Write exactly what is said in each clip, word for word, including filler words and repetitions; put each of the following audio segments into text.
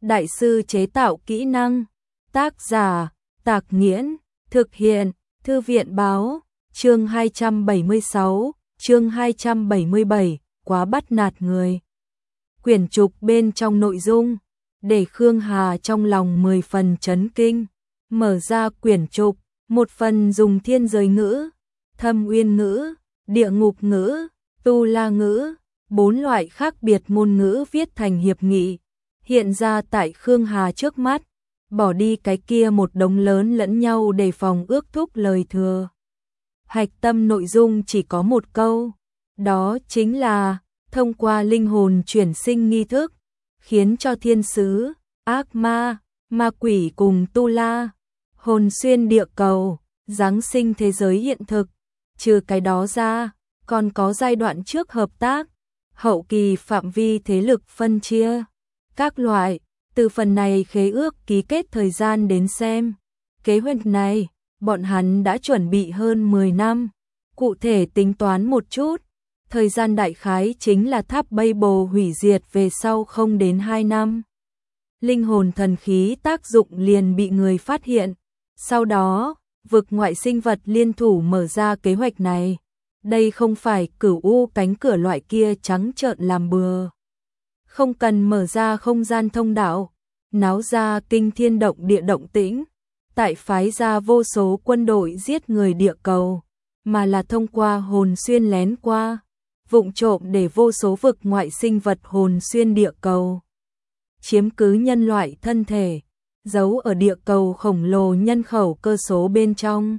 đại sư chế tạo kỹ năng. Tác giả, Tạc Nghiễn, thực hiện, Thư viện Báo, chương hai trăm bảy mươi sáu, chương hai trăm bảy mươi bảy, quá bắt nạt người. Quyển trục bên trong nội dung, để Khương Hà trong lòng mười phần chấn kinh. Mở ra quyển trục, một phần dùng thiên giới ngữ, thâm uyên ngữ, địa ngục ngữ, tu la ngữ, bốn loại khác biệt ngôn ngữ viết thành hiệp nghị, hiện ra tại Khương Hà trước mắt, bỏ đi cái kia một đống lớn lẫn nhau để phòng ước thúc lời thừa. Hạch tâm nội dung chỉ có một câu, đó chính là thông qua linh hồn chuyển sinh nghi thức, khiến cho thiên sứ, ác ma, ma quỷ cùng tu la, hồn xuyên địa cầu, giáng sinh thế giới hiện thực. Trừ cái đó ra, còn có giai đoạn trước hợp tác, hậu kỳ phạm vi thế lực phân chia, các loại. Từ phần này khế ước ký kết thời gian đến xem, kế hoạch này, bọn hắn đã chuẩn bị hơn mười năm. Cụ thể tính toán một chút, thời gian đại khái chính là tháp Babel hủy diệt về sau không đến hai năm. Linh hồn thần khí tác dụng liền bị người phát hiện. Sau đó, vực ngoại sinh vật liên thủ mở ra kế hoạch này. Đây không phải cửu u cánh cửa loại kia trắng trợn làm bừa. Không cần mở ra không gian thông đạo, náo ra kinh thiên động địa động tĩnh, tại phái ra vô số quân đội giết người địa cầu, mà là thông qua hồn xuyên lén qua, vụng trộm để vô số vực ngoại sinh vật hồn xuyên địa cầu, chiếm cứ nhân loại thân thể, giấu ở địa cầu khổng lồ nhân khẩu cơ số bên trong.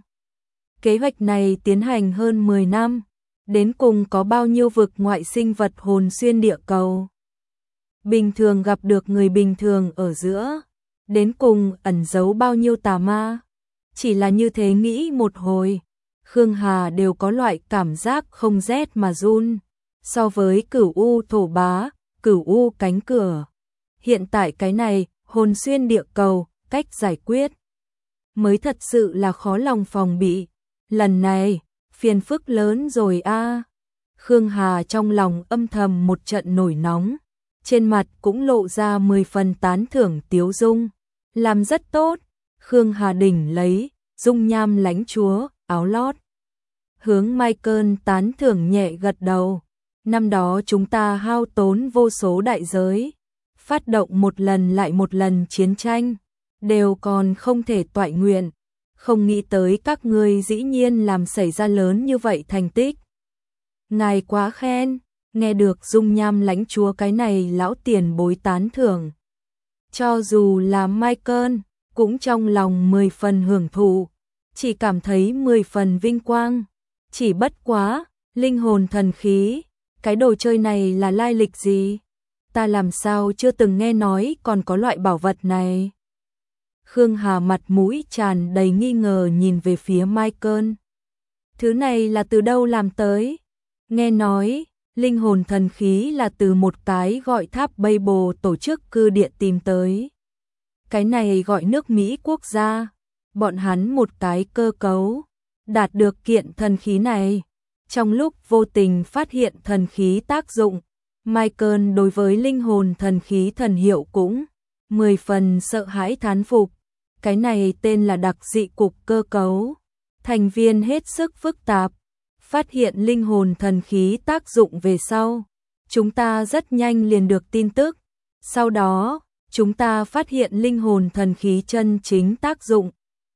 Kế hoạch này tiến hành hơn mười năm, đến cùng có bao nhiêu vực ngoại sinh vật hồn xuyên địa cầu. Bình thường gặp được người bình thường ở giữa, đến cùng ẩn giấu bao nhiêu tà ma. Chỉ là như thế nghĩ một hồi, Khương Hà đều có loại cảm giác không rét mà run. So với cửu u thổ bá, cửu u cánh cửa, hiện tại cái này, hồn xuyên địa cầu, cách giải quyết mới thật sự là khó lòng phòng bị. Lần này, phiền phức lớn rồi a. Khương Hà trong lòng âm thầm một trận nổi nóng, trên mặt cũng lộ ra mười phần tán thưởng tiếu dung. Làm rất tốt. Khương Hà đỉnh lấy dung nham lãnh chúa, áo lót. Hướng Michael tán thưởng nhẹ gật đầu. Năm đó chúng ta hao tốn vô số đại giới, phát động một lần lại một lần chiến tranh, đều còn không thể toại nguyện. Không nghĩ tới các ngươi dĩ nhiên làm xảy ra lớn như vậy thành tích. Ngài quá khen. Nghe được dung nham lãnh chúa cái này lão tiền bối tán thưởng, cho dù là Michael cũng trong lòng mười phần hưởng thụ, chỉ cảm thấy mười phần vinh quang. Chỉ bất quá, linh hồn thần khí, cái đồ chơi này là lai lịch gì? Ta làm sao chưa từng nghe nói còn có loại bảo vật này? Khương Hà mặt mũi tràn đầy nghi ngờ nhìn về phía Michael. Thứ này là từ đâu làm tới? Nghe nói linh hồn thần khí là từ một cái gọi tháp Babel tổ chức cư địa tìm tới. Cái này gọi nước Mỹ quốc gia. Bọn hắn một cái cơ cấu, đạt được kiện thần khí này. Trong lúc vô tình phát hiện thần khí tác dụng, Michael đối với linh hồn thần khí thần hiệu cũng mười phần sợ hãi thán phục. Cái này tên là đặc dị cục cơ cấu. Thành viên hết sức phức tạp. Phát hiện linh hồn thần khí tác dụng về sau, chúng ta rất nhanh liền được tin tức. Sau đó, chúng ta phát hiện linh hồn thần khí chân chính tác dụng,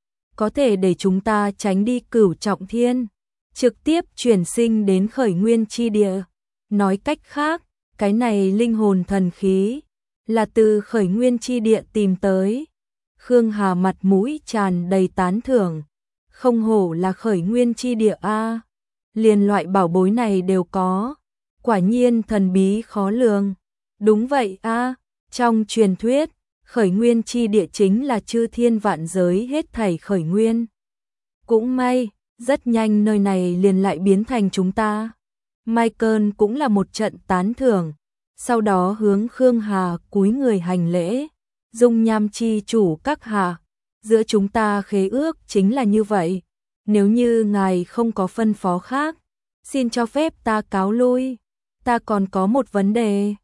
có thể để chúng ta tránh đi cửu trọng thiên, trực tiếp chuyển sinh đến khởi nguyên chi địa. Nói cách khác, cái này linh hồn thần khí là từ khởi nguyên chi địa tìm tới. Khương Hà mặt mũi tràn đầy tán thưởng, không hổ là khởi nguyên chi địa a. Liền loại bảo bối này đều có, quả nhiên thần bí khó lường. Đúng vậy a, trong truyền thuyết, khởi nguyên chi địa chính là chư thiên vạn giới hết thảy khởi nguyên. Cũng may, rất nhanh nơi này liền lại biến thành chúng ta. Michael cũng là một trận tán thưởng, sau đó hướng Khương Hà cúi người hành lễ. Dung nham chi chủ các hạ, giữa chúng ta khế ước chính là như vậy. Nếu như ngài không có phân phó khác, xin cho phép ta cáo lui. Ta còn có một vấn đề.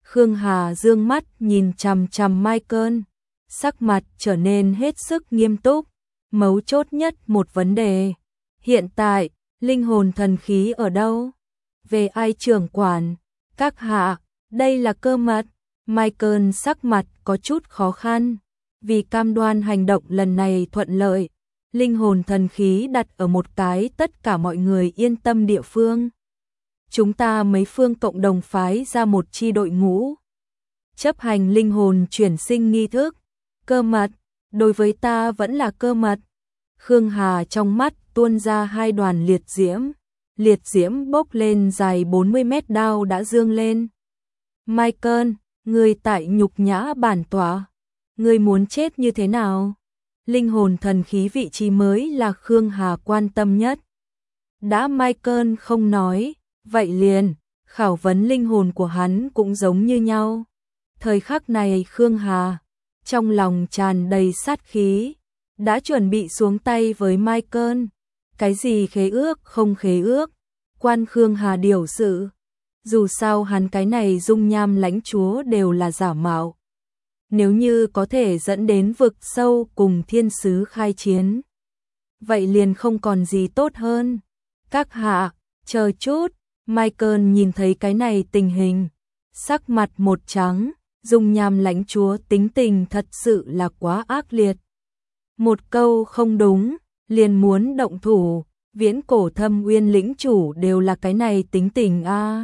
Khương Hà dương mắt nhìn chằm chằm Michael, sắc mặt trở nên hết sức nghiêm túc, mấu chốt nhất một vấn đề. Hiện tại, linh hồn thần khí ở đâu? Về ai trưởng quản? Các hạ, đây là cơ mật. Michael sắc mặt có chút khó khăn, vì cam đoan hành động lần này thuận lợi. Linh hồn thần khí đặt ở một cái tất cả mọi người yên tâm địa phương. Chúng ta mấy phương cộng đồng phái ra một chi đội ngũ, chấp hành linh hồn chuyển sinh nghi thức. Cơ mật, đối với ta vẫn là cơ mật. Khương Hà trong mắt tuôn ra hai đoàn liệt diễm, liệt diễm bốc lên dài bốn mươi mét, đao đã dương lên. Michael, ngươi tại nhục nhã bản tọa, ngươi muốn chết như thế nào? Linh hồn thần khí vị trí mới là Khương Hà quan tâm nhất. Đã Michael không nói, vậy liền, khảo vấn linh hồn của hắn cũng giống như nhau. Thời khắc này Khương Hà, trong lòng tràn đầy sát khí, đã chuẩn bị xuống tay với Michael. Cái gì khế ước không khế ước, quan Khương Hà điều sự. Dù sao hắn cái này dung nham lãnh chúa đều là giả mạo. Nếu như có thể dẫn đến vực sâu cùng thiên sứ khai chiến, vậy liền không còn gì tốt hơn. Các hạ, chờ chút. Michael nhìn thấy cái này tình hình, sắc mặt một trắng, dung nham lãnh chúa tính tình thật sự là quá ác liệt. Một câu không đúng, liền muốn động thủ, viễn cổ thâm uyên lĩnh chủ đều là cái này tính tình a. À.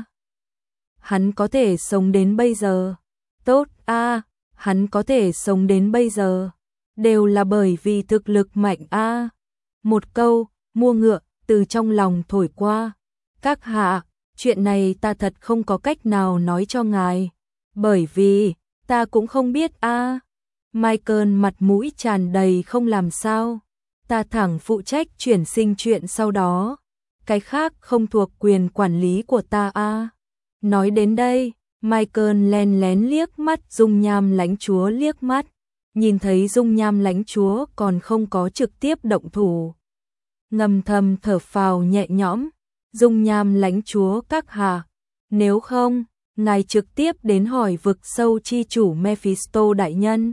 Hắn có thể sống đến bây giờ, tốt a, à. Hắn có thể sống đến bây giờ, đều là bởi vì thực lực mạnh a. À. Một câu, mua ngựa, từ trong lòng thổi qua. Các hạ, chuyện này ta thật không có cách nào nói cho ngài, bởi vì, ta cũng không biết a. À. Michael mặt mũi tràn đầy không làm sao, ta thẳng phụ trách chuyển sinh chuyện sau đó, cái khác không thuộc quyền quản lý của ta a. À. Nói đến đây, Michael len lén liếc mắt dung nham lãnh chúa liếc mắt, nhìn thấy dung nham lãnh chúa còn không có trực tiếp động thủ. Ngầm thầm thở phào nhẹ nhõm, dung nham lãnh chúa các hạ, nếu không, ngài trực tiếp đến hỏi vực sâu chi chủ Mephisto đại nhân.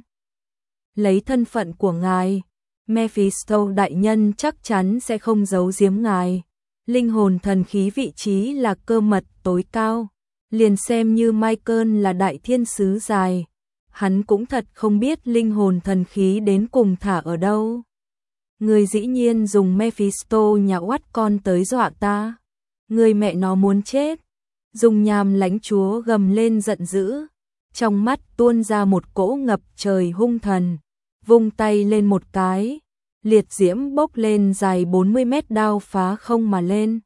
Lấy thân phận của ngài, Mephisto đại nhân chắc chắn sẽ không giấu giếm ngài. Linh hồn thần khí vị trí là cơ mật tối cao, liền xem như Michael là đại thiên sứ dài, hắn cũng thật không biết linh hồn thần khí đến cùng thả ở đâu. Người dĩ nhiên dùng Mephisto nhà oắt con tới dọa ta, người mẹ nó muốn chết. Dung nham lãnh chúa gầm lên giận dữ, trong mắt tuôn ra một cỗ ngập trời hung thần, vung tay lên một cái, liệt diễm bốc lên dài bốn mươi mét, đao phá không mà lên.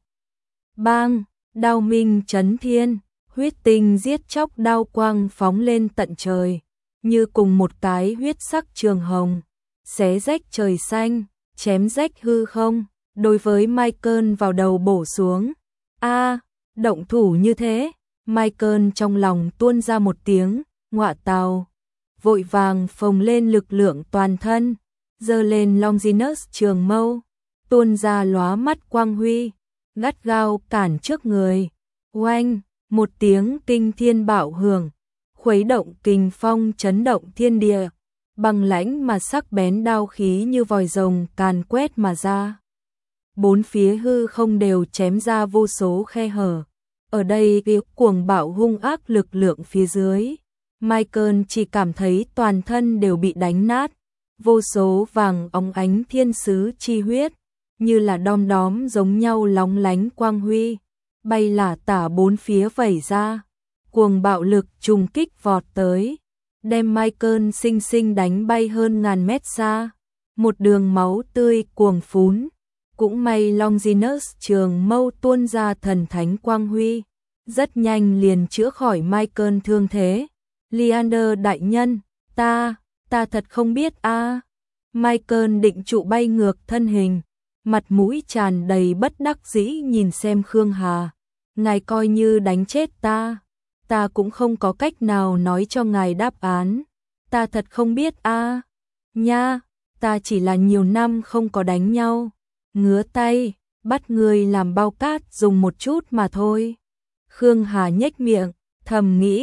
Bang, đao minh chấn thiên, huyết tinh giết chóc đao quang phóng lên tận trời, như cùng một cái huyết sắc trường hồng, xé rách trời xanh, chém rách hư không, đối với Michael vào đầu bổ xuống. A, à, động thủ như thế, Michael trong lòng tuôn ra một tiếng, ngọa tào, vội vàng phồng lên lực lượng toàn thân, giơ lên Longinus trường mâu, tuôn ra lóa mắt quang huy, gắt gao cản trước người. Oanh, một tiếng kinh thiên bạo hưởng, khuấy động kình phong chấn động thiên địa, băng lãnh mà sắc bén đao khí như vòi rồng càn quét mà ra. Bốn phía hư không đều chém ra vô số khe hở. Ở đây cái cuồng bạo hung ác lực lượng phía dưới, Michael chỉ cảm thấy toàn thân đều bị đánh nát, vô số vàng óng ánh thiên sứ chi huyết, như là đom đóm giống nhau lóng lánh quang huy, bay lả tả bốn phía vẩy ra, cuồng bạo lực trùng kích vọt tới, đem Michael sinh sinh đánh bay hơn ngàn mét xa, một đường máu tươi cuồng phún. Cũng may Longinus trường mâu tuôn ra thần thánh quang huy, rất nhanh liền chữa khỏi Michael thương thế. Leander đại nhân, ta, ta thật không biết a. À. Michael định trụ bay ngược thân hình, mặt mũi tràn đầy bất đắc dĩ nhìn xem Khương Hà. Ngài coi như đánh chết ta, ta cũng không có cách nào nói cho ngài đáp án. Ta thật không biết a. À. Nha, ta chỉ là nhiều năm không có đánh nhau. Ngứa tay, bắt người làm bao cát dùng một chút mà thôi. Khương Hà nhếch miệng, thầm nghĩ,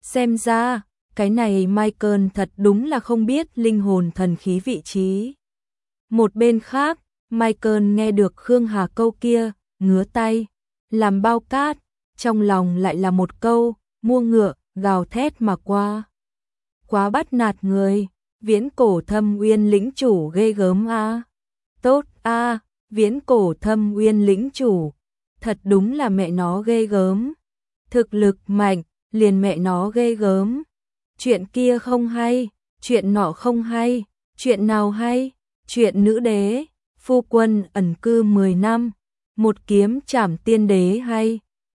Xem ra, cái này Michael thật đúng là không biết linh hồn thần khí vị trí. Một bên khác, Michael nghe được Khương Hà câu kia, ngứa tay, làm bao cát, trong lòng lại là một câu, mua ngựa, gào thét mà qua. Quá bắt nạt người, viễn cổ thâm uyên lĩnh chủ ghê gớm a. Tốt a, viễn cổ thâm uyên lĩnh chủ, thật đúng là mẹ nó ghê gớm. Thực lực mạnh, liền mẹ nó ghê gớm. Chuyện kia không hay, chuyện nọ không hay, chuyện nào hay? Chuyện nữ đế, phu quân ẩn cư mười năm, một kiếm trảm tiên đế hay?